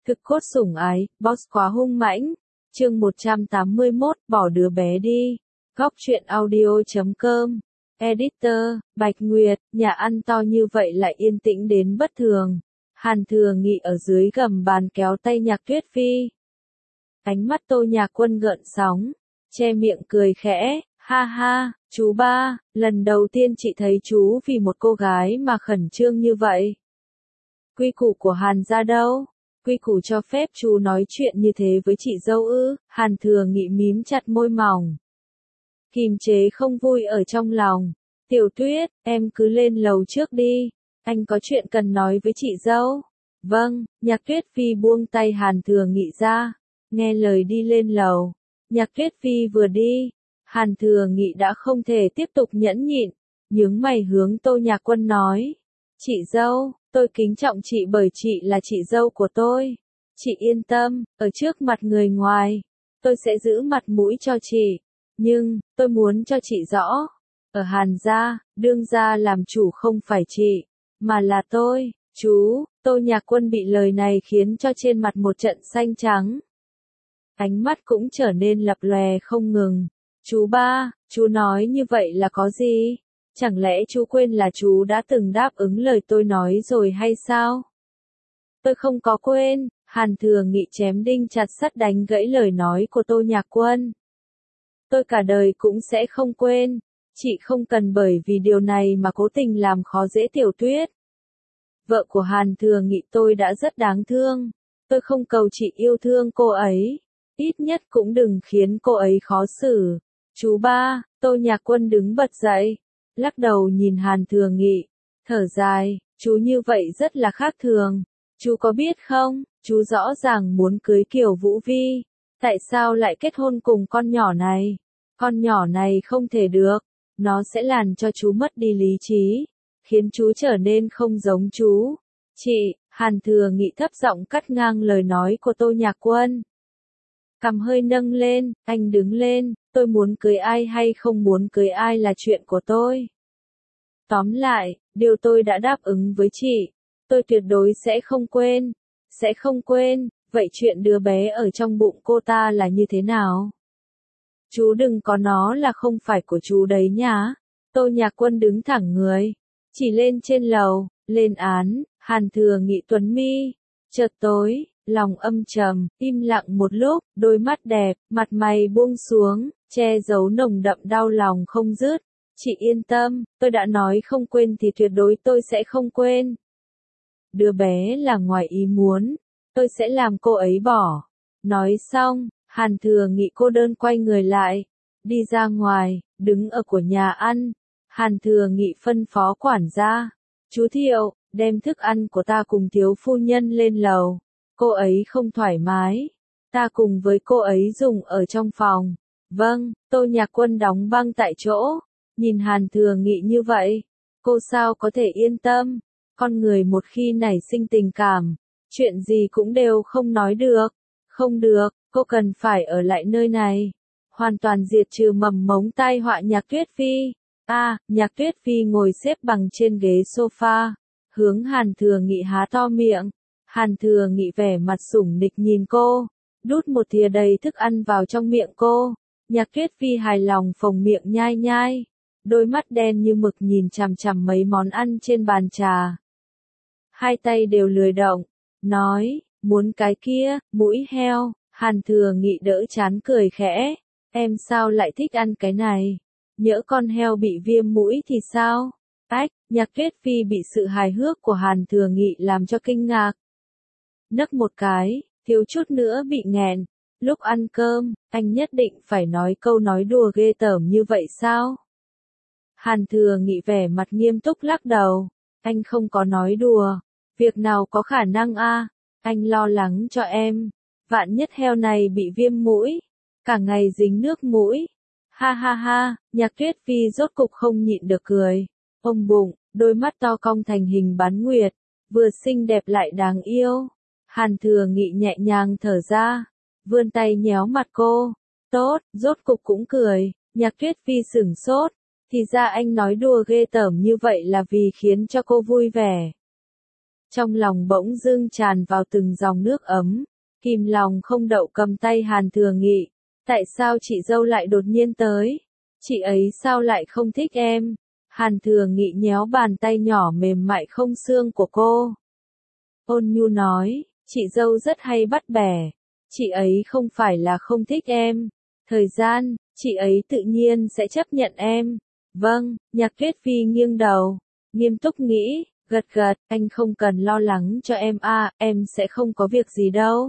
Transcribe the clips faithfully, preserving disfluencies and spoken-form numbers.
Thực cốt sủng ái, boss quá hung mãnh. Chương một trăm tám mươi mốt, bỏ đứa bé đi. Góc truyện audio chấm com. Editor, Bạch Nguyệt, nhà ăn to như vậy lại yên tĩnh đến bất thường. Hàn Thừa Nghị ở dưới gầm bàn kéo tay Nhạc Tuyết Phi. Ánh mắt Tô Nhạc Quân gợn sóng, che miệng cười khẽ, ha ha, chú ba, lần đầu tiên chị thấy chú vì một cô gái mà khẩn trương như vậy. Quy củ của Hàn gia đâu? Quy củ cho phép chú nói chuyện như thế với chị dâu ư? Hàn Thừa Nghị mím chặt môi mỏng, kìm chế không vui ở trong lòng. Tiểu Tuyết, em cứ lên lầu trước đi, anh có chuyện cần nói với chị dâu. Vâng, Nhạc Tuyết Phi buông tay Hàn Thừa Nghị ra, nghe lời đi lên lầu. Nhạc Tuyết Phi vừa đi, Hàn Thừa Nghị đã không thể tiếp tục nhẫn nhịn, nhướng mày hướng Tô Nhạc Quân nói. Chị dâu, tôi kính trọng chị bởi chị là chị dâu của tôi. Chị yên tâm, ở trước mặt người ngoài, tôi sẽ giữ mặt mũi cho chị. Nhưng, tôi muốn cho chị rõ, ở Hàn gia, đương gia làm chủ không phải chị, mà là tôi. Chú, Tô Nhạc Quân bị lời này khiến cho trên mặt một trận xanh trắng. Ánh mắt cũng trở nên lập lòe không ngừng. Chú ba, chú nói như vậy là có gì? Chẳng lẽ chú quên là chú đã từng đáp ứng lời tôi nói rồi hay sao? Tôi không có quên, Hàn Thừa Nghị chém đinh chặt sắt đánh gãy lời nói của Tô Nhạc Quân. Tôi cả đời cũng sẽ không quên, chị không cần bởi vì điều này mà cố tình làm khó dễ Tiểu Tuyết. Vợ của Hàn Thừa Nghị tôi đã rất đáng thương, tôi không cầu chị yêu thương cô ấy, ít nhất cũng đừng khiến cô ấy khó xử. Chú ba, Tô Nhạc Quân đứng bật dậy, lắc đầu nhìn Hàn Thừa Nghị, thở dài, chú như vậy rất là khác thường. Chú có biết không, chú rõ ràng muốn cưới Kiều Vũ Vi, tại sao lại kết hôn cùng con nhỏ này? Con nhỏ này không thể được, nó sẽ làm cho chú mất đi lý trí, khiến chú trở nên không giống chú. Chị, Hàn Thừa Nghị thấp giọng cắt ngang lời nói của Tô Nhạc Quân. Cằm hơi nâng lên, anh đứng lên, tôi muốn cưới ai hay không muốn cưới ai là chuyện của tôi. Tóm lại, điều tôi đã đáp ứng với chị, tôi tuyệt đối sẽ không quên, sẽ không quên, vậy chuyện đứa bé ở trong bụng cô ta là như thế nào? Chú đừng có nó là không phải của chú đấy nhá. Tô Nhạc Quân đứng thẳng người, chỉ lên trên lầu, lên án. Hàn Thừa Nghị tuấn mi, chợt tối, lòng âm trầm, im lặng một lúc, đôi mắt đẹp, mặt mày buông xuống, che giấu nồng đậm đau lòng không dứt. Chị yên tâm, tôi đã nói không quên thì tuyệt đối tôi sẽ không quên. Đứa bé là ngoài ý muốn, tôi sẽ làm cô ấy bỏ. Nói xong, Hàn Thừa Nghị cô đơn quay người lại, đi ra ngoài, đứng ở của nhà ăn. Hàn Thừa Nghị phân phó quản gia, chú Thiệu, đem thức ăn của ta cùng thiếu phu nhân lên lầu. Cô ấy không thoải mái, ta cùng với cô ấy dùng ở trong phòng. Vâng, Tô Nhạc Quân đóng băng tại chỗ, nhìn Hàn Thừa Nghị như vậy, cô sao có thể yên tâm? Con người một khi nảy sinh tình cảm, chuyện gì cũng đều không nói được. Không được, cô cần phải ở lại nơi này, hoàn toàn diệt trừ mầm mống tai họa Nhạc Tuyết Phi. A, à, Nhạc Tuyết Phi ngồi xếp bằng trên ghế sofa, hướng Hàn Thừa Nghị há to miệng. Hàn Thừa Nghị vẻ mặt sủng nịch nhìn cô, đút một thìa đầy thức ăn vào trong miệng cô. Nhạc Tuyết Phi hài lòng phồng miệng nhai nhai, đôi mắt đen như mực nhìn chằm chằm mấy món ăn trên bàn trà. Hai tay đều lười động, nói, muốn cái kia, mũi heo. Hàn Thừa Nghị đỡ chán cười khẽ, em sao lại thích ăn cái này? Nhỡ con heo bị viêm mũi thì sao? Ách, Nhạc Tuyết Phi bị sự hài hước của Hàn Thừa Nghị làm cho kinh ngạc. Nấc một cái, thiếu chút nữa bị nghẹn. Lúc ăn cơm, anh nhất định phải nói câu nói đùa ghê tởm như vậy sao? Hàn Thừa Nghị vẻ mặt nghiêm túc lắc đầu, anh không có nói đùa, việc nào có khả năng a, anh lo lắng cho em, vạn nhất heo này bị viêm mũi, cả ngày dính nước mũi. Ha ha ha, Nhạc Tuyết Phi rốt cục không nhịn được cười, ôm bụng, đôi mắt to cong thành hình bán nguyệt, vừa xinh đẹp lại đáng yêu. Hàn Thừa Nghị nhẹ nhàng thở ra, vươn tay nhéo mặt cô, tốt, rốt cục cũng cười. Nhạc Tuyết Phi sửng sốt, thì ra anh nói đùa ghê tởm như vậy là vì khiến cho cô vui vẻ. Trong lòng bỗng dưng tràn vào từng dòng nước ấm, kìm lòng không đậu cầm tay Hàn Thừa Nghị. Tại sao chị dâu lại đột nhiên tới? Chị ấy sao lại không thích em? Hàn Thừa Nghị nhéo bàn tay nhỏ mềm mại không xương của cô. Ôn nhu nói, chị dâu rất hay bắt bẻ. Chị ấy không phải là không thích em. Thời gian, chị ấy tự nhiên sẽ chấp nhận em. Vâng, Nhạc Tuyết Phi nghiêng đầu, nghiêm túc nghĩ, gật gật, anh không cần lo lắng cho em à, em sẽ không có việc gì đâu.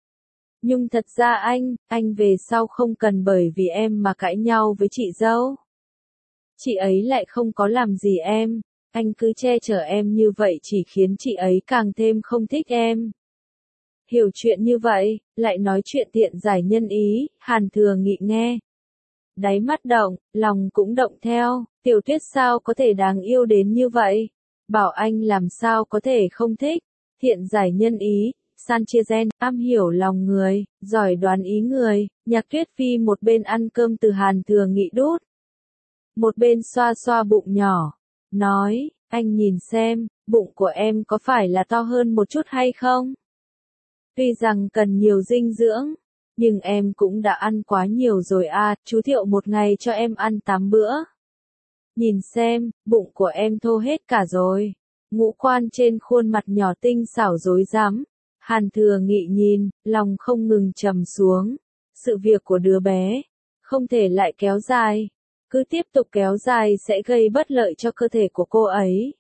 Nhưng thật ra anh, anh về sau không cần bởi vì em mà cãi nhau với chị dâu. Chị ấy lại không có làm gì em, anh cứ che chở em như vậy chỉ khiến chị ấy càng thêm không thích em. Hiểu chuyện như vậy, lại nói chuyện tiện giải nhân ý, Hàn Thừa Nghị nghe. Đáy mắt động, lòng cũng động theo, Tiểu Tuyết sao có thể đáng yêu đến như vậy? Bảo anh làm sao có thể không thích, thiện giải nhân ý, san chia gen, am hiểu lòng người, giỏi đoán ý người, Nhạc Tuyết Phi một bên ăn cơm từ Hàn Thừa Nghị đút. Một bên xoa xoa bụng nhỏ, nói, anh nhìn xem, bụng của em có phải là to hơn một chút hay không? Tuy rằng cần nhiều dinh dưỡng, nhưng em cũng đã ăn quá nhiều rồi à, chú Thiệu một ngày cho em ăn tám bữa. Nhìn xem, bụng của em thô hết cả rồi. Ngũ quan trên khuôn mặt nhỏ tinh xảo rối rắm. Hàn Thừa Nghị nhìn, lòng không ngừng trầm xuống. Sự việc của đứa bé, không thể lại kéo dài. Cứ tiếp tục kéo dài sẽ gây bất lợi cho cơ thể của cô ấy.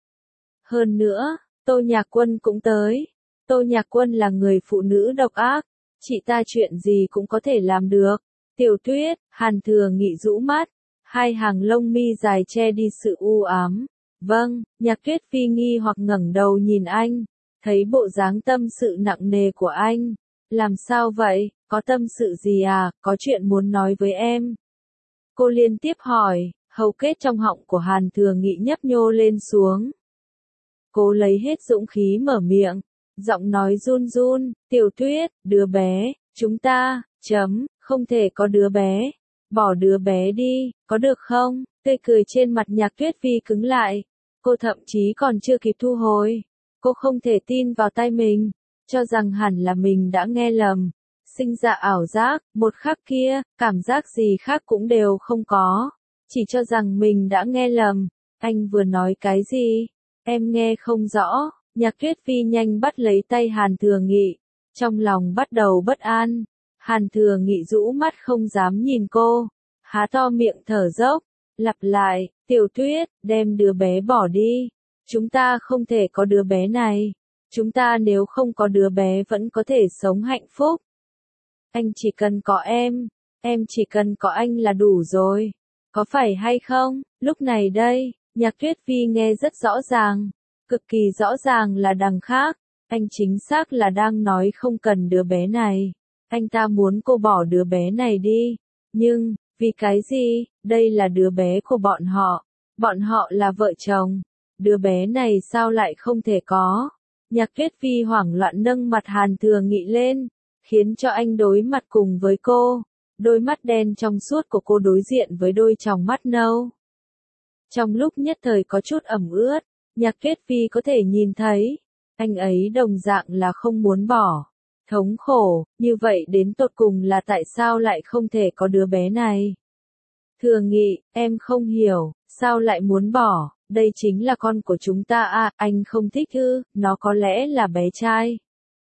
Hơn nữa, Tô Nhạc Quân cũng tới. Tô Nhạc Quân là người phụ nữ độc ác. Chị ta chuyện gì cũng có thể làm được. Tiểu Tuyết, Hàn Thừa Nghị rũ mắt. Hai hàng lông mi dài che đi sự u ám. Vâng, Nhạc Tuyết Phi nghi hoặc ngẩng đầu nhìn anh. Thấy bộ dáng tâm sự nặng nề của anh. Làm sao vậy, có tâm sự gì à, có chuyện muốn nói với em. Cô liên tiếp hỏi, hầu kết trong họng của Hàn Thừa Nghị nhấp nhô lên xuống. Cô lấy hết dũng khí mở miệng. Giọng nói run run, Tiểu Tuyết, đứa bé, chúng ta, chấm, không thể có đứa bé. Bỏ đứa bé đi, có được không? Tươi cười trên mặt Nhạc Tuyết Phi cứng lại. Cô thậm chí còn chưa kịp thu hồi. Cô không thể tin vào tai mình, cho rằng hẳn là mình đã nghe lầm. Sinh ra ảo giác, một khắc kia, cảm giác gì khác cũng đều không có. Chỉ cho rằng mình đã nghe lầm. Anh vừa nói cái gì? Em nghe không rõ. Nhạc Tuyết Phi nhanh bắt lấy tay Hàn Thừa Nghị. Trong lòng bắt đầu bất an. Hàn Thừa Nghị rũ mắt không dám nhìn cô. Há to miệng thở dốc. Lặp lại, Tiểu Tuyết, đem đứa bé bỏ đi. Chúng ta không thể có đứa bé này. Chúng ta nếu không có đứa bé vẫn có thể sống hạnh phúc. Anh chỉ cần có em. Em chỉ cần có anh là đủ rồi. Có phải hay không? Lúc này đây, Nhạc Tuyết Phi nghe rất rõ ràng. Cực kỳ rõ ràng là đằng khác. Anh chính xác là đang nói không cần đứa bé này. Anh ta muốn cô bỏ đứa bé này đi. Nhưng, vì cái gì? Đây là đứa bé của bọn họ. Bọn họ là vợ chồng. Đứa bé này sao lại không thể có? Nhạc Tuyết Phi hoảng loạn nâng mặt Hàn Thừa Nghị lên, khiến cho anh đối mặt cùng với cô. Đôi mắt đen trong suốt của cô đối diện với đôi tròng mắt nâu. Trong lúc nhất thời có chút ẩm ướt, Nhạc Tuyết Phi có thể nhìn thấy, anh ấy đồng dạng là không muốn bỏ. Thống khổ, như vậy đến tột cùng là tại sao lại không thể có đứa bé này? Thừa Nghị, em không hiểu, sao lại muốn bỏ, đây chính là con của chúng ta à, anh không thích ư, nó có lẽ là bé trai.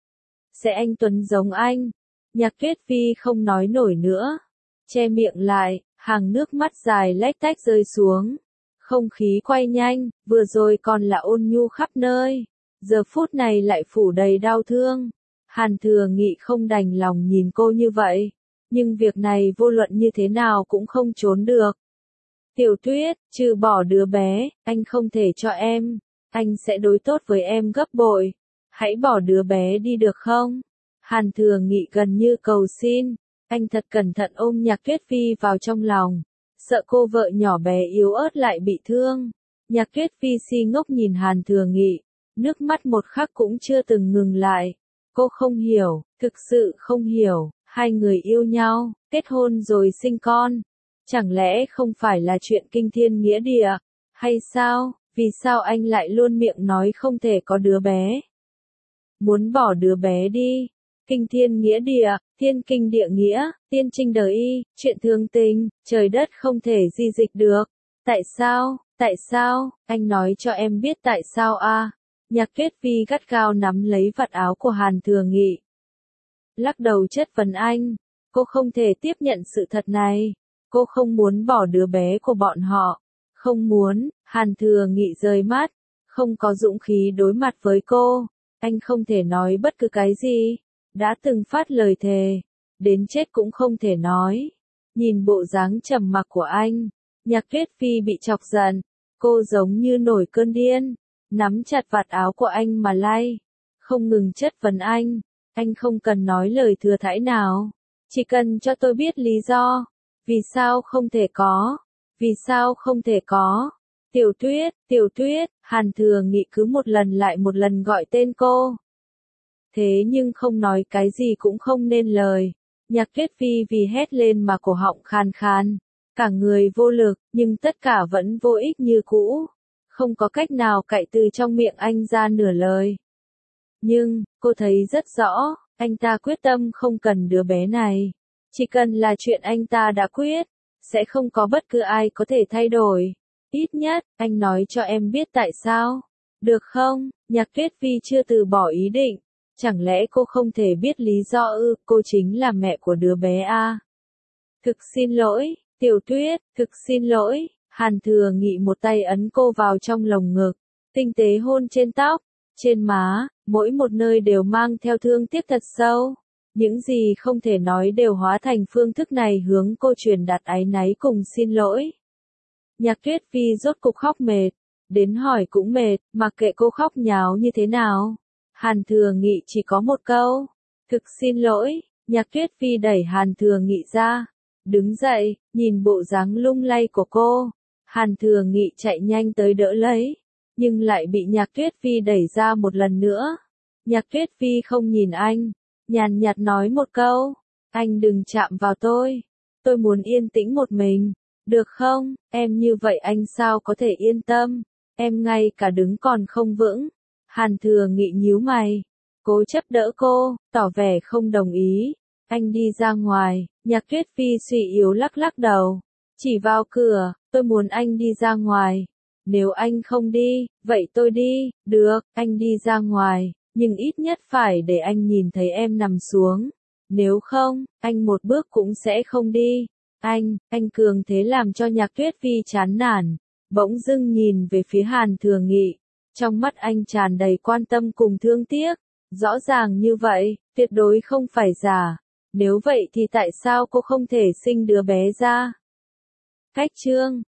Sẽ anh Tuấn giống anh. Nhạc Tuyết Phi không nói nổi nữa. Che miệng lại, hàng nước mắt dài lách tách rơi xuống. Không khí quay nhanh, vừa rồi còn là ôn nhu khắp nơi. Giờ phút này lại phủ đầy đau thương. Hàn Thừa Nghị không đành lòng nhìn cô như vậy. Nhưng việc này vô luận như thế nào cũng không trốn được. Tiểu Tuyết, trừ bỏ đứa bé, anh không thể cho em. Anh sẽ đối tốt với em gấp bội. Hãy bỏ đứa bé đi được không? Hàn Thừa Nghị gần như cầu xin. Anh thật cẩn thận ôm Nhạc Tuyết Phi vào trong lòng. Sợ cô vợ nhỏ bé yếu ớt lại bị thương. Nhạc Tuyết Phi si ngốc nhìn Hàn Thừa Nghị. Nước mắt một khắc cũng chưa từng ngừng lại. Cô không hiểu, thực sự không hiểu. Hai người yêu nhau, kết hôn rồi sinh con. Chẳng lẽ không phải là chuyện kinh thiên nghĩa địa, hay sao? Vì sao anh lại luôn miệng nói không thể có đứa bé? Muốn bỏ đứa bé đi. Kinh thiên nghĩa địa, thiên kinh địa nghĩa, tiên trinh đời y, chuyện thương tình, trời đất không thể di dịch được. Tại sao, tại sao, anh nói cho em biết tại sao a? Nhạc Tuyết Vi gắt gao nắm lấy vạt áo của Hàn Thừa Nghị. Lắc đầu chất vấn anh, cô không thể tiếp nhận sự thật này. Cô không muốn bỏ đứa bé của bọn họ. Không muốn, Hàn Thừa Nghị rời mắt, không có dũng khí đối mặt với cô. Anh không thể nói bất cứ cái gì. Đã từng phát lời thề, đến chết cũng không thể nói. Nhìn bộ dáng trầm mặc của anh, Nhạc Tuyết Vi bị chọc giận. Cô giống như nổi cơn điên, nắm chặt vạt áo của anh mà lay, không ngừng chất vấn anh. Anh không cần nói lời thừa thãi nào, chỉ cần cho tôi biết lý do. Vì sao không thể có? Vì sao không thể có? Tiểu Tuyết, Tiểu Tuyết, Hàn Thừa Nghị cứ một lần lại một lần gọi tên cô. Thế nhưng không nói cái gì cũng không nên lời. Nhạc Tuyết Vi vì hét lên mà cổ họng khan khan, cả người vô lực, nhưng tất cả vẫn vô ích như cũ. Không có cách nào cạy từ trong miệng anh ra nửa lời. Nhưng, cô thấy rất rõ, anh ta quyết tâm không cần đứa bé này. Chỉ cần là chuyện anh ta đã quyết, sẽ không có bất cứ ai có thể thay đổi. Ít nhất, anh nói cho em biết tại sao. Được không? Nhạc Tuyết Vi chưa từ bỏ ý định. Chẳng lẽ cô không thể biết lý do ư? Cô chính là mẹ của đứa bé à? Thực xin lỗi, Tiểu Tuyết, thực xin lỗi. Hàn Thừa Nghị một tay ấn cô vào trong lồng ngực, tinh tế hôn trên tóc, trên má, mỗi một nơi đều mang theo thương tiếc thật sâu. Những gì không thể nói đều hóa thành phương thức này hướng cô truyền đạt áy náy cùng xin lỗi. Nhạc Tuyết Vi rốt cục khóc mệt, đến hỏi cũng mệt, mặc kệ cô khóc nháo như thế nào. Hàn Thừa Nghị chỉ có một câu, thực xin lỗi. Nhạc Tuyết Vi đẩy Hàn Thừa Nghị ra, đứng dậy, nhìn bộ dáng lung lay của cô. Hàn Thừa Nghị chạy nhanh tới đỡ lấy, nhưng lại bị Nhạc Tuyết Vi đẩy ra một lần nữa. Nhạc Tuyết Vi không nhìn anh, nhàn nhạt nói một câu, anh đừng chạm vào tôi, tôi muốn yên tĩnh một mình, được không? Em như vậy anh sao có thể yên tâm, em ngay cả đứng còn không vững. Hàn Thừa Nghị nhíu mày, cố chấp đỡ cô, tỏ vẻ không đồng ý. Anh đi ra ngoài. Nhạc Tuyết Vi suy yếu lắc lắc đầu, chỉ vào cửa, tôi muốn anh đi ra ngoài. Nếu anh không đi, vậy tôi đi. Được, anh đi ra ngoài, nhưng ít nhất phải để anh nhìn thấy em nằm xuống. Nếu không, anh một bước cũng sẽ không đi. Anh, anh cường thế làm cho Nhạc Tuyết Vi chán nản, bỗng dưng nhìn về phía Hàn Thừa Nghị. Trong mắt anh tràn đầy quan tâm cùng thương tiếc. Rõ ràng như vậy, tuyệt đối không phải giả. Nếu vậy thì tại sao cô không thể sinh đứa bé ra? Cách chương